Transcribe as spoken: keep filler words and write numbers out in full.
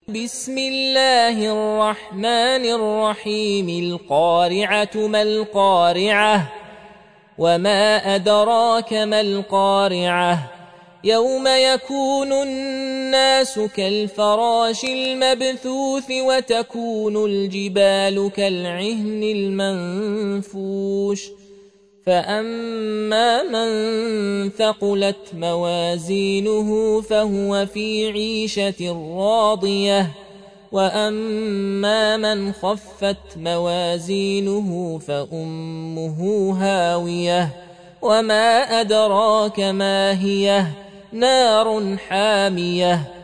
بسم الله الرحمن الرحيم القارعة ما القارعة وما أدراك ما القارعة يوم يكون الناس كالفراش المبثوث وتكون الجبال كالعهن المنفوش فأما من ثقلت موازينه فهو في عيشة راضية وأما من خفت موازينه فأمه هاوية وما أدراك ما هي نار حامية